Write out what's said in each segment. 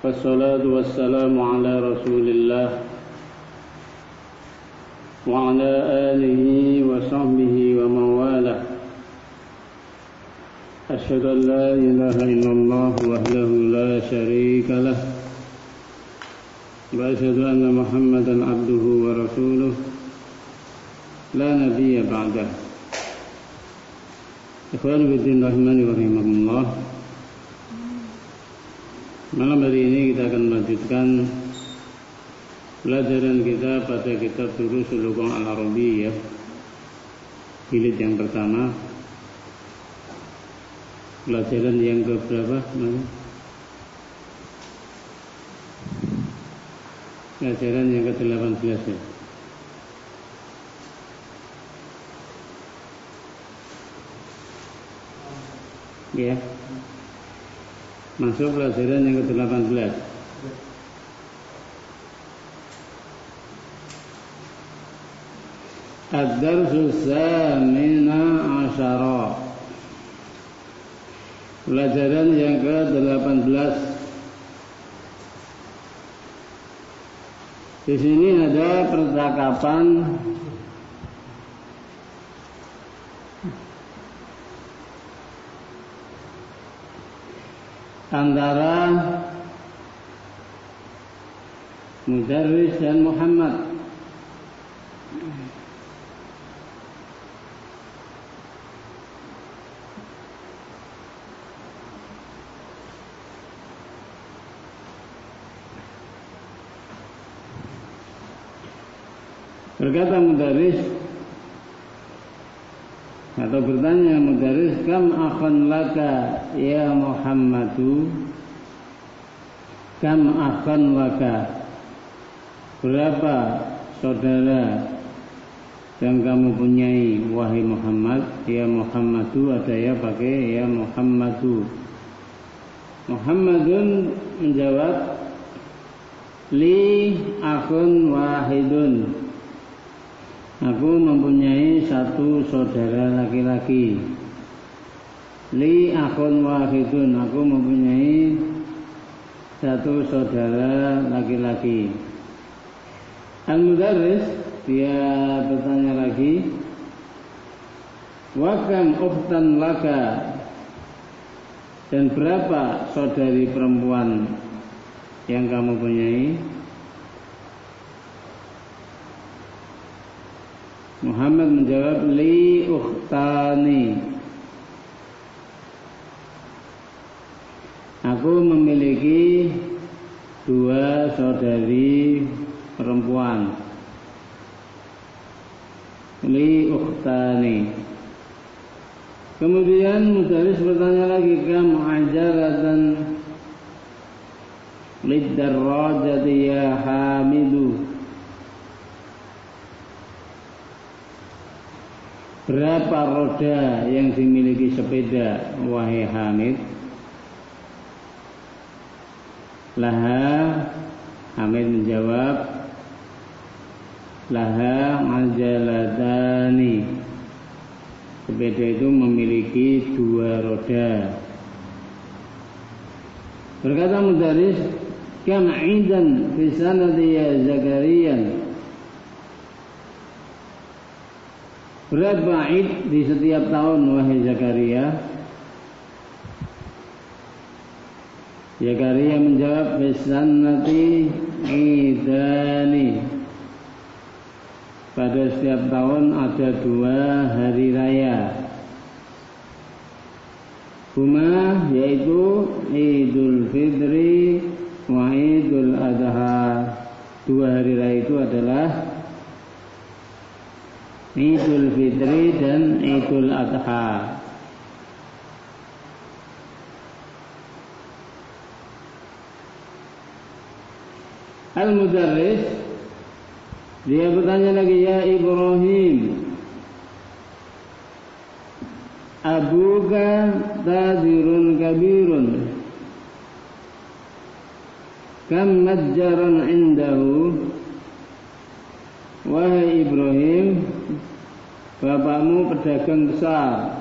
والصلاة والسلام على رسول الله وعلى آله وصحبه ومن والاه. أشهد أن لا إله إلا الله وحده لا شريك له وأشهد أن محمدا عبده ورسوله لا نبي بعده. Ikhwan fillah rahimani wa rahimakumullah. Malam hari ini kita akan melanjutkan pelajaran kita pada kitab Durusul Lughah Al-Arabiyyah, jilid yang pertama. Pelajaran yang ke berapa? Pelajaran yang ke-18 ya. Ya. Masuk pelajaran yang ke-18. Ad-darsus tsamina asyara. Pelajaran yang ke-18. Di sini ada percakapan antara Mudarris dan Muhammad. Berkata Mudarris atau bertanya Mudarris, kam akhan laka ya Muhammadu, kam akhan laka, berapa saudara yang kamu punyai wahai Muhammad. Ya Muhammadu ada ya pakai ya Muhammadu. Muhammadun menjawab, li akhun wahidun, aku mempunyai satu saudara laki-laki. Li akhun wahidun, aku mempunyai satu saudara laki-laki. Al-Mudarris dia bertanya lagi, wa kam ukhtan laka, dan berapa saudari perempuan yang kamu punyai. Muhammad menjawab, li ukhtani, aku memiliki dua saudari perempuan. Li ukhtani. Kemudian Mudarris bertanya lagi, kam ajalatan lid-darrajati ya Hamidu, berapa roda yang dimiliki sepeda wahai Hamid. Laha, Hamid menjawab, laha ajalatani, sepeda itu memiliki dua roda. Berkata Mudarris, kam idan fi sanati ya Zakarian, berapa id di setiap tahun wahai Zakaria. Zakaria menjawab, bisannati idani, pada setiap tahun ada dua hari raya. Huma, yaitu Idul Fitri wa Idul Adha. Dua hari raya itu adalah Idul Fitri dan Idul Adha. Al-Mudarris dia bertanya lagi, ya Ibrahim, abuka tadirun kabirun, kam majjaran indahu, wahai Ibrahim, bapakmu pedagang besar,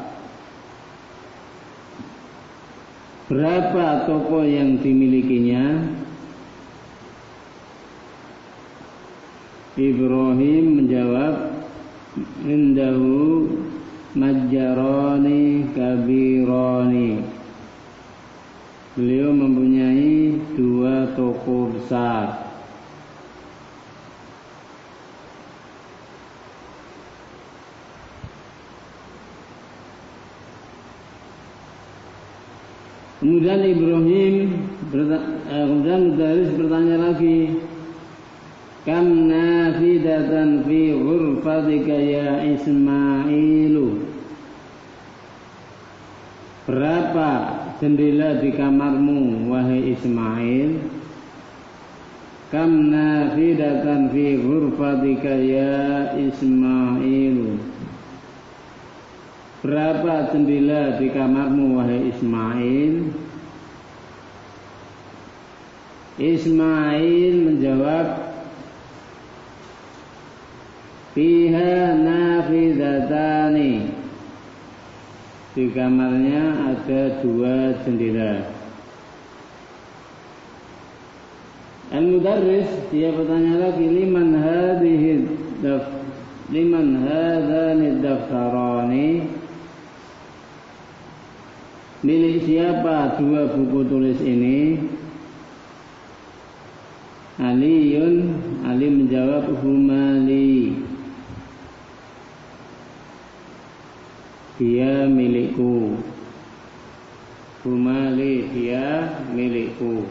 berapa toko yang dimilikinya? Ibrahim menjawab, indahu majjarani kabirani. Beliau mempunyai 2 toko besar. Kemudian kemudian Mudaris bertanya lagi, kam nafidatan fi ghurfatika ya Ismailu. Berapa jendela di kamarmu wahai Ismail? Kam nafidatan fi ghurfatika ya Ismailu. Berapa jendela di kamarmu wahai Ismail? Ismail menjawab, fiha nafidatani. Di kamarnya ada 2 jendela. Al-Mudarris dia bertanya lagi, liman hadhani daftarani. Milik siapa 2 buku tulis ini? Ali menjawab, humali. Dia milikku. Humali, dia milikku.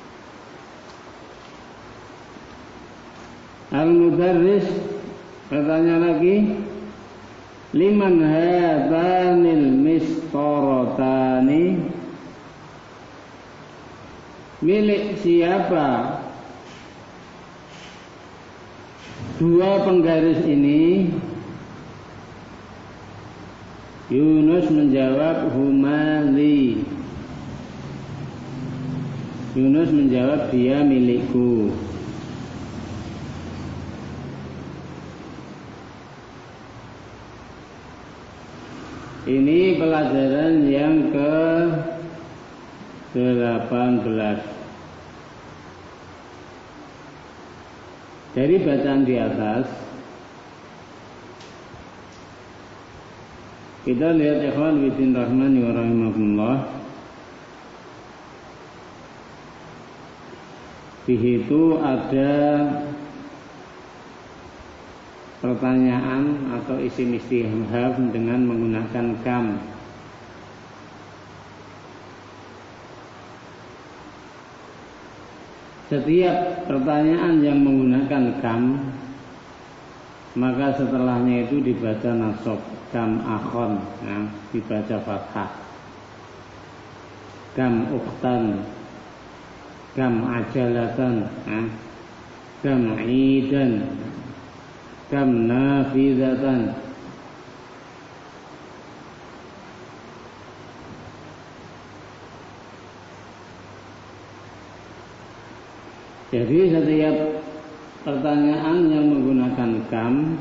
Al-Mudarris bertanya lagi, liman hadanil mistorotani. Milik siapa 2 penggaris ini? Yunus menjawab, humali. Yunus menjawab, dia milikku. Ini pelajaran yang ke-18. Dari bacaan di atas kita lihat, ikhwan fillah rahmani wa rahimakumullah, di situ ada pertanyaan atau isim istifham dengan menggunakan kam. Setiap pertanyaan yang menggunakan kam, maka setelahnya itu dibaca nasab, kam akhon, ya, dibaca fathah. Kam ukhtan, kam ajalatan, ya, kam idan, kam nafidatan. Jadi setiap pertanyaan yang menggunakan kam,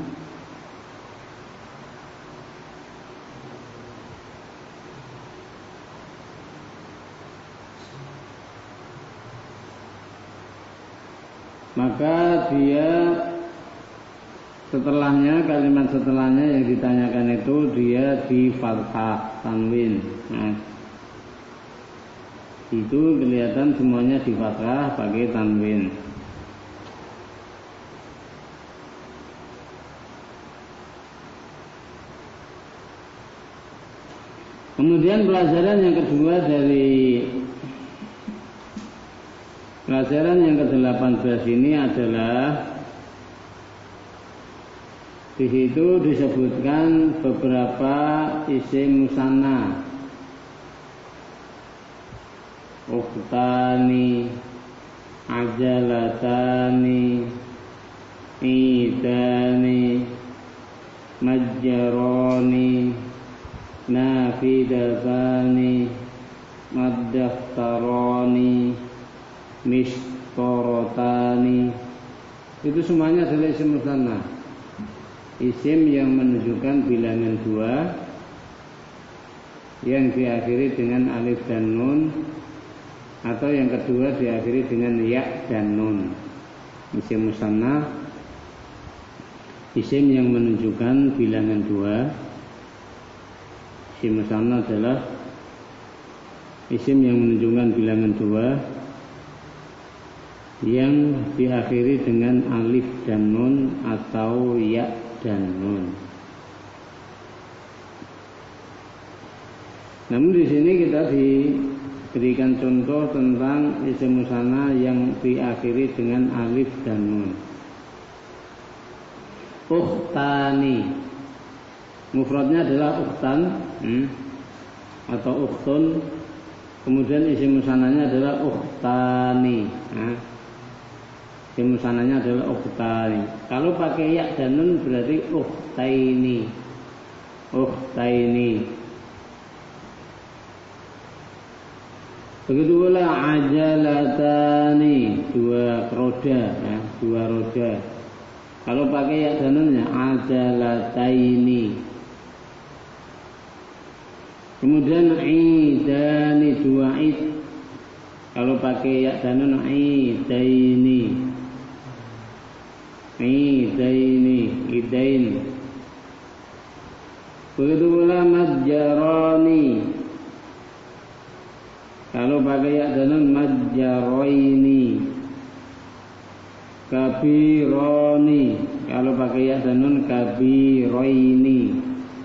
maka dia setelahnya, kalimat setelahnya yang ditanyakan itu dia di fathah, tanwin. Nah, itu kelihatan semuanya di fathah pakai tanwin. Kemudian pelajaran yang kedua dari pelajaran yang ke-18 ini adalah di situ disebutkan beberapa isim musanna. Ukhtani, ajalatani, idani, majjaroni, nafidatani, maddaftaroni, mistorotani. Itu semuanya adalah isim musanna, isim yang menunjukkan bilangan 2 yang diakhiri dengan alif dan nun, atau yang kedua diakhiri dengan ya dan nun. Isim musanna isim yang menunjukkan bilangan 2. Isim musanna adalah isim yang menunjukkan bilangan 2 yang diakhiri dengan alif dan nun atau ya dan nun. Namun di sini kita diberikan contoh tentang isim musanna yang diakhiri dengan alif dan nun. Ukhtani, mufradnya adalah ukhtan atau ukhtun. Kemudian isim musannanya adalah ukhtani. Isim musannanya adalah ukhtani. Kalau pakai ya dan nun berarti ukhtaini. Ukhtaini. Begitu pula ajalatani, 2 roda, ya, 2 roda. Kalau pakai ya dan nunnya ajalataini. Kemudian idani, 2 id. Kalau pakai ya dan nun idaini. Idaini, idain. Begitu pula majjarani. Kalau pakai ya dan nun majjaraini. Kabironi. Kalau pakai ya dan nun kabiraini.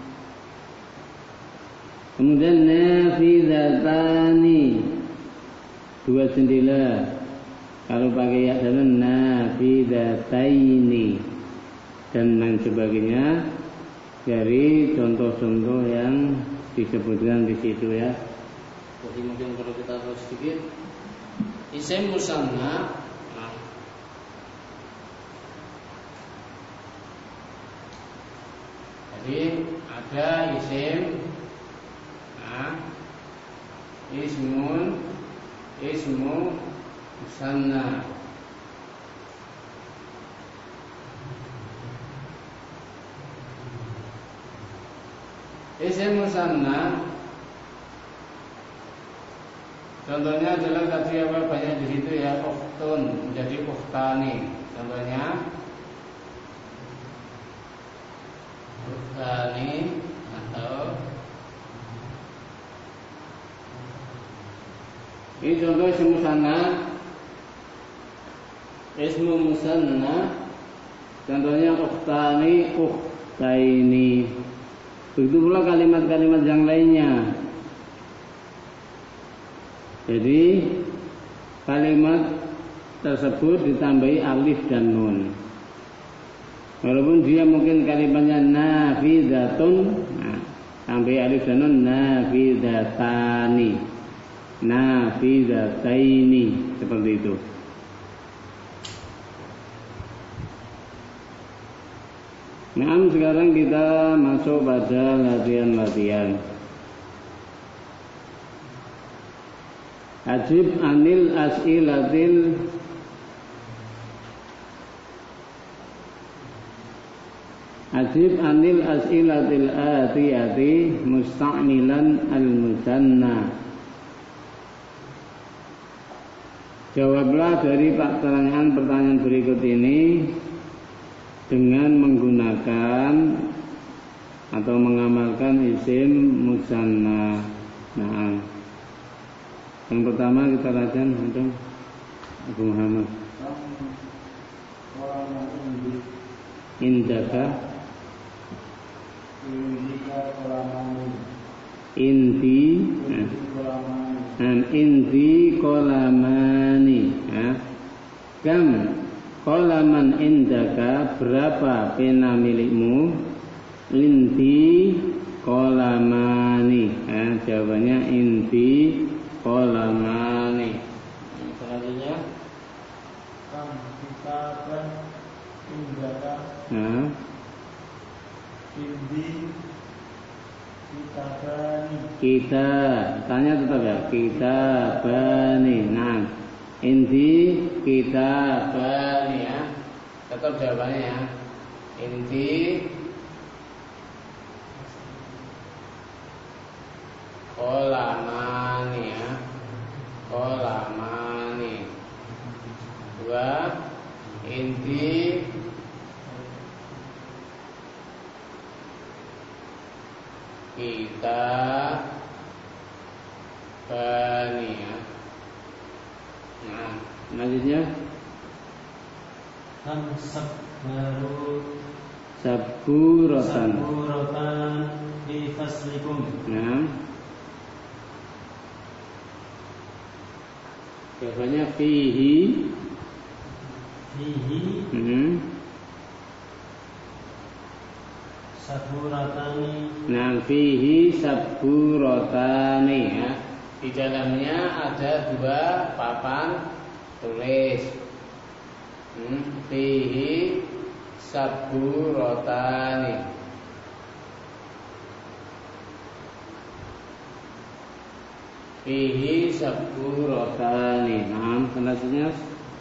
Kemudian nafidatani, 2 jendela. Kalau pakai ya dan nun nafidataini, dan lain sebagainya dari contoh-contoh yang disebutkan di situ ya. Jadi mungkin perlu kita tahu sedikit isim musanna. Jadi ada isim, ismu musanna. Isim musanna contohnya adalah tadi apa banyak di situ ya, ukhtun menjadi ukhtani. Contohnya ukhtani atau ini contoh isim musanna. Ismu musanna contohnya ukhtani, ukhtaini. Begitu pula kalimat-kalimat yang lainnya. Jadi kalimat tersebut ditambahi alif dan nun. Walaupun dia mungkin kalimatnya nafidatun, tambahi alif dan nun, nafidatani, nafidataini, seperti itu. Nah, sekarang kita masuk pada latihan-latihan. Ajib anil as'ilatil atiyati musta'milan al-musanna. Jawablah dari pertanyaan berikut ini dengan menggunakan atau mengamalkan isim musanna. Nah, yang pertama kita latihan untuk Abu Muhammad. Indaka, inti, inti kolamani. Kam kolaman indaka, berapa pena milikmu? Inti kolamani. Jawabannya inti kolamani. Selanjutnya kitaban indaka. Indi kitabani. Kita tanya tetap ya, kitabani. Nah, indi kitabani ya. Tetap jawabannya ya. Indi kolamani ya. Kolamani. 2 inti kita bani ya. Nah, selanjutnya sabburotan di faslikum. Nah, jawabannya fihi sabburatani. Nah, fihi sabburatani ya. Di dalamnya ada 2 papan tulis. Fihi sabburatani. Fihi sabburatani. Nah, selanjutnya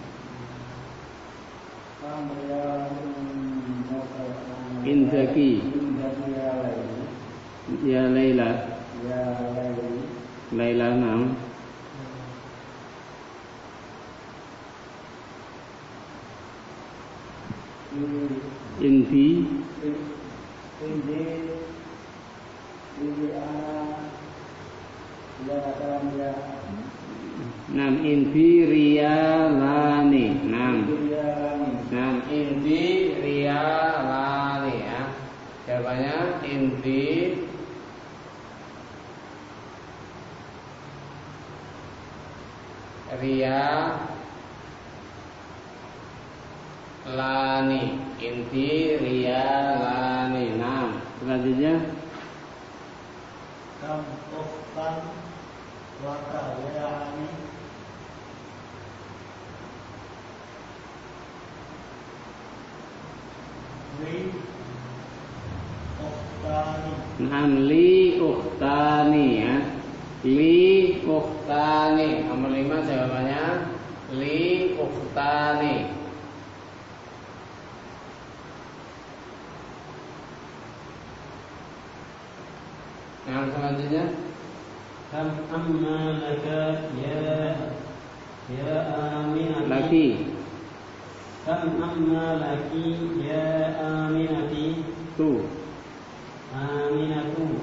Indaki ya Laila Laila nam Infi Nam infi riyalani. Nam infi riyalani ya. Jawabannya infi riyalani. Infi riyalani. Nah, selanjutnya Kam ukhtan wa kawani. Li ukhtani. Nam li ukhtani ya. Li ukhtani. Nomor 5 jawabannya li ukhtani. Yang selanjutnya Kam amma laka ya aminati. laki. Kam amma laki ya aminati. Tu. Aminatu.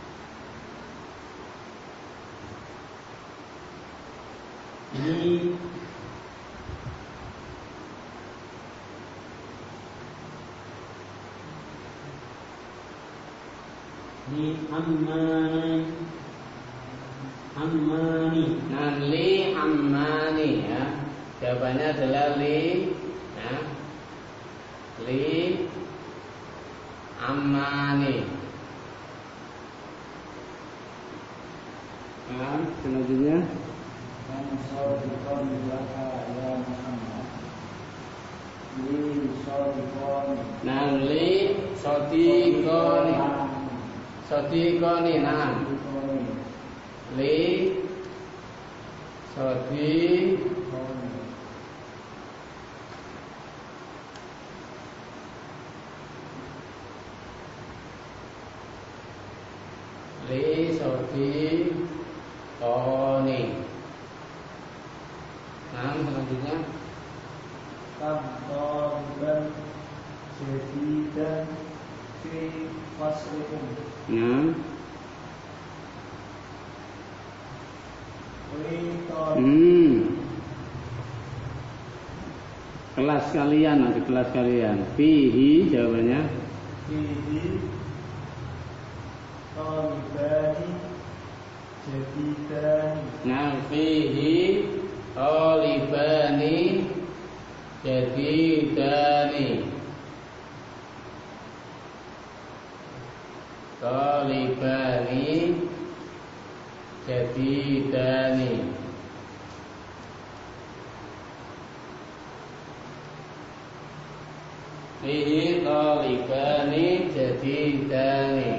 Li ammani. Nah, li ammani ya. Jawabannya adalah li ya. Li ammani. Nah, selanjutnya nah, li sotikoni. Sotikoni. Nah, li sotikoni. Li sotikoni. Nah, selanjutnya Kabdoban jadidan fi faslikum. nah, kelas kalian, nanti kelas kalian. Fihi jawabannya Fihi talibani jadidani. nah, fihi talibani jadidani. Talibani jadidani. Fihi talibani jadidani.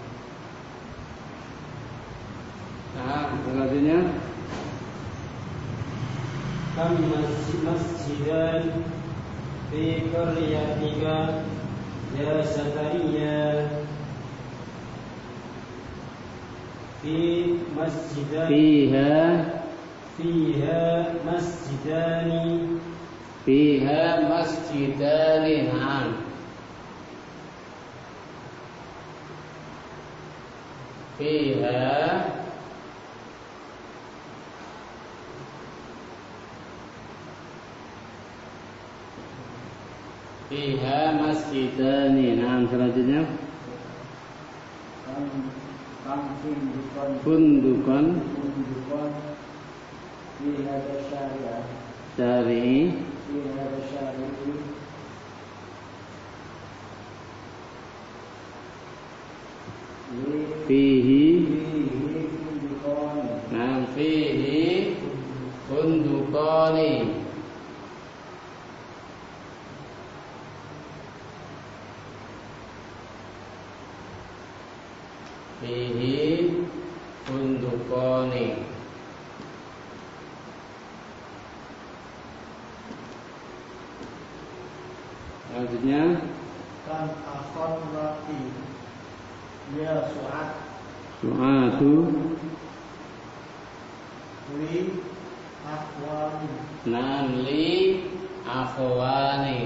Nah, selanjutnya Kam masjidan fi qaryatika ya Zakariya. Fi masjidan fiha masjidani. Fiha masjidani. Nah, fiha masjidani. Nah, selanjutnya Bundukan syari'i fihi nah fihi bundukani fihi bundukani. Selanjutnya kan akhon laki ya su'atu li akhwani nam li akhwani.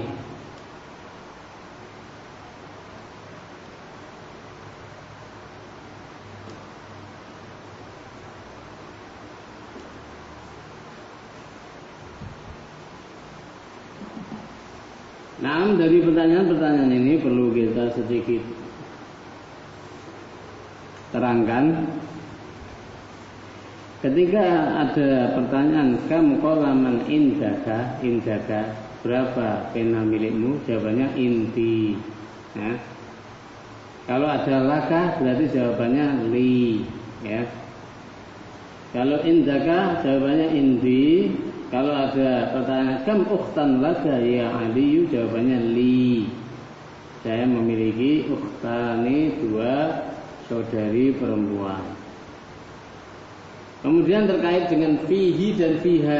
Nah, dari pertanyaan-pertanyaan ini perlu kita sedikit terangkan. Ketika ada pertanyaan kam qalaman indaka, berapa pena milikmu? Jawabannya inti. Ya. Kalau ada laka berarti jawabannya li. Ya. Kalau indaka jawabannya indi. Kalau ada pertanyaan kam ukhtan laka ya Aliyu, jawabannya li. Saya memiliki ukhtani, 2 saudari perempuan. Kemudian terkait dengan fihi dan fiha.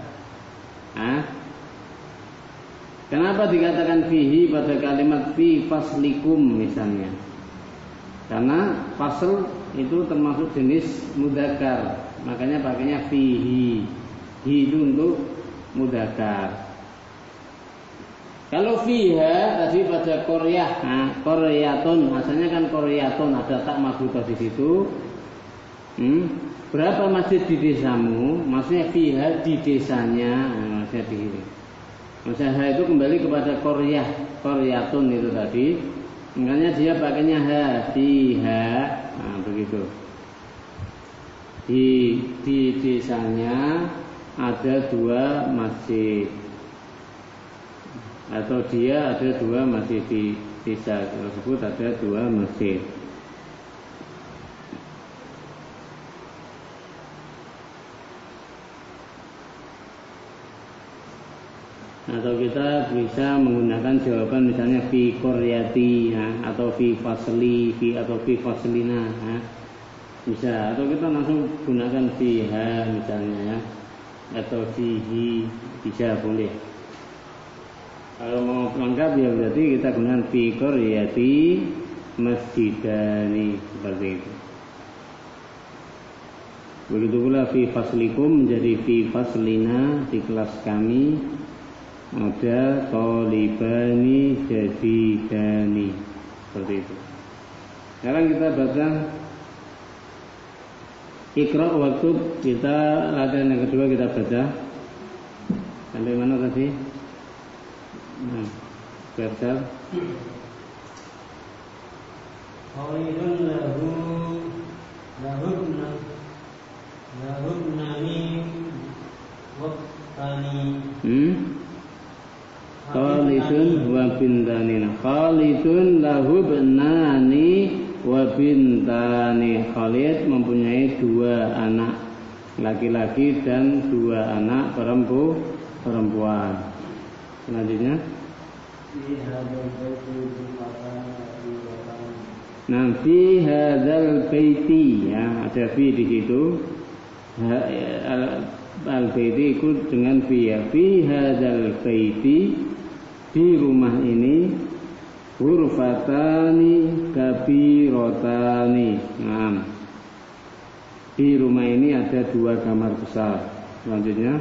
Kenapa dikatakan fihi pada kalimat fi faslikum misalnya? Karena fasl itu termasuk jenis mudzakkar, makanya pakainya fihi. Hi itu untuk mudzakkar. Kalau fiha tadi pada qaryah, qaryatun, asalnya kan qaryatun, ada tak marbuthah di situ. Berapa masjid di desamu? Maksudnya fiha di desanya, maksudnya di sini. Maksudnya itu kembali kepada qaryah, qaryatun itu tadi. Makanya dia pakainya ha, fiha, begitu. Di desanya ada 2 masjid, atau dia ada 2 masjid di desa tersebut, ada 2 masjid. Atau kita bisa menggunakan jawaban misalnya fi qaryati, atau fi fasli, atau fi faslina, bisa. Atau kita langsung gunakan fiha misalnya, ya, atau fihi, bisa, boleh. Kalau mau lengkap ya berarti kita gunakan fi qaryati masjidani, seperti itu. Begitu pula fi faslikum menjadi fi faslina, di kelas kami ada talibani jadidani, seperti itu. Sekarang kita baca Iqra waktub, kita latihan yang kedua kita baca. Sampai mana tadi? Baca. Khalidun lahubnani waktani. Khalidun wa bintani. Khalidun lahubnani wa bintani. Khalid mempunyai 2 anak laki-laki dan 2 anak perempuan. Selanjutnya nah, fi hadzal baiti, ya, ada fi di situ. Al-baiti ikut dengan fi, ya. Fi hadzal baiti, di rumah ini, ghurfatani kabirotani. Nah, di rumah ini ada 2 kamar besar. Selanjutnya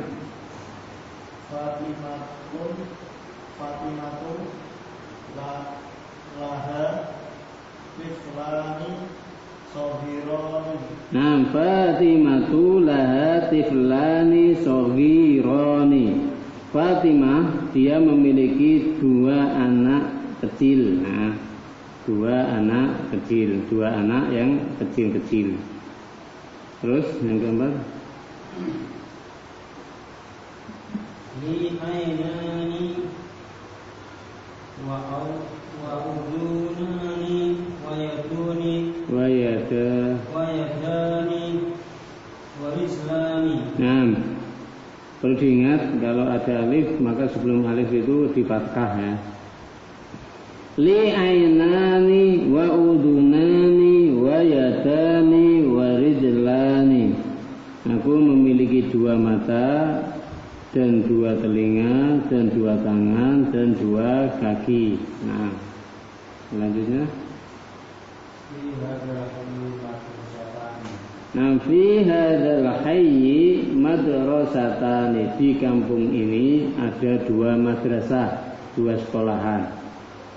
Fatimatu laha tiflani Sohironi. Nah, Fatimatu laha tiflani soghironi. Fatimah dia memiliki dua anak kecil. Nah, dua anak yang kecil-kecil. Terus yang keempat, Li ainani wa udunani wa yaduni wa yadani wa islami. Nah, perlu diingat kalau ada alif maka sebelum alif itu difathah ya. Li ainani wa udunani wa yadani wa rijlani. Aku memiliki dua mata dan dua telinga dan dua tangan dan dua kaki. Nah, selanjutnya. Nah, fi hadzal hayyi madrasatani. Di kampung ini ada dua madrasah, dua sekolahan.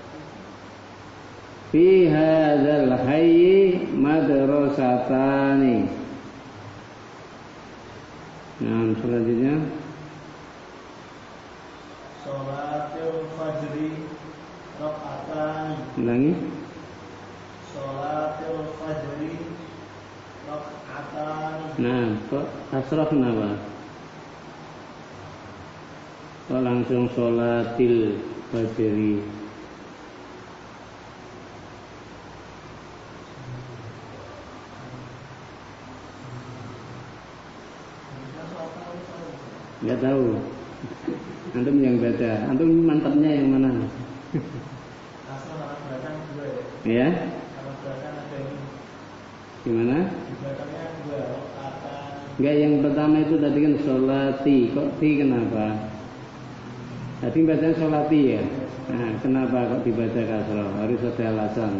Fi hadzal hayyi madrasatani. Nah, selanjutnya. Sholatul fajri rakaatani. Ulangi. Sholatul fajri rakaatani. Nah, kok kasrah kenapa? Kok langsung sholatil fajri? Nggak tahu. Antum yang baca. Antum mantapnya yang mana? Asal anak belakang dua Ya? ya. Anak belakang ada ini. Gimana? Di belakangnya dua rakaatan. Enggak, yang pertama itu tadi kan sholati. Kok ti kenapa? Tadi bacanya sholati ya? Nah, kenapa kok dibaca kasroh? Harus ada alasan.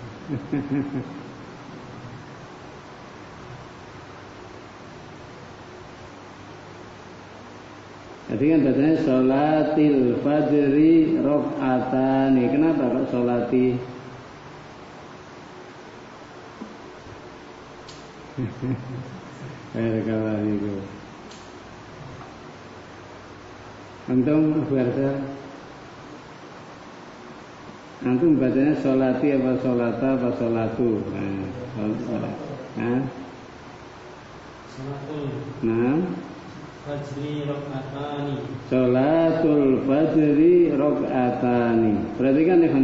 Tadi kan bacanya sholatil fajri rakaatani. Kenapa kok sholati? Barakallahu. Antum Abu Arsa? Antum bacanya sholati apa sholata apa sholatu? Nah, Fajri rakaatani. Sholatul fajri rakaatani. Perhatikan ya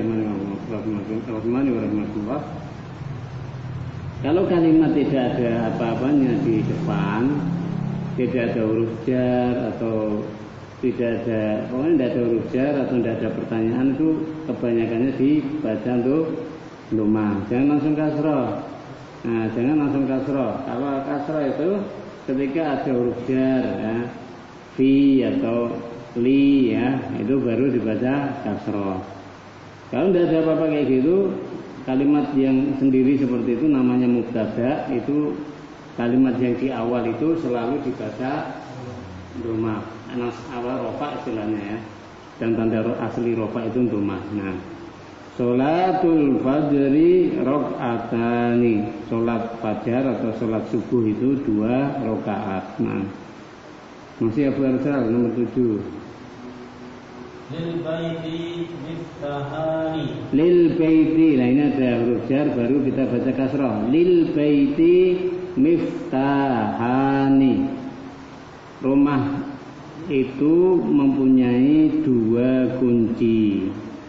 rahmatullah. Kalau kalimat tidak ada apa-apanya di depan, tidak ada huruf jar atau tidak ada, pokoknya tidak ada huruf jar atau tidak ada pertanyaan, itu kebanyakannya dibaca untuk domah. Jangan langsung kasroh. Nah, jangan langsung kasroh. Kalau kasroh itu ketika ada huruf jar ya, fi atau li ya, itu baru dibaca kasroh. Kalau tidak ada apa-apa kayak gitu, kalimat yang sendiri seperti itu namanya mubtada. Itu kalimat yang di awal itu selalu dibaca domah. Anas awal rofa istilahnya ya, dan tanda asli rofa itu domah. Nah, sholatul fajri rakaatani. Sholat fajar atau sholat subuh itu 2 rakaat. Nah, masih Abu Arsal nomor 7. Lil baiti miftahani. Lil baiti. Nah, ini ada huruf jar baru kita baca kasrah. Lil baiti miftahani. Rumah itu mempunyai 2 kunci.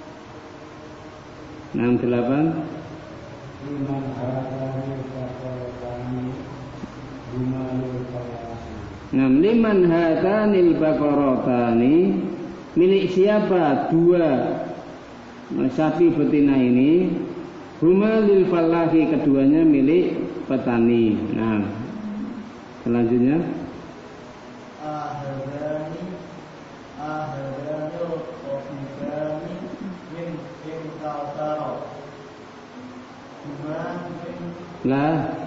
68. Liman hatanil baqaratani. Milik siapa 2 sapi betina ini? Huma lil fallahi, keduanya milik petani. Nah, selanjutnya lah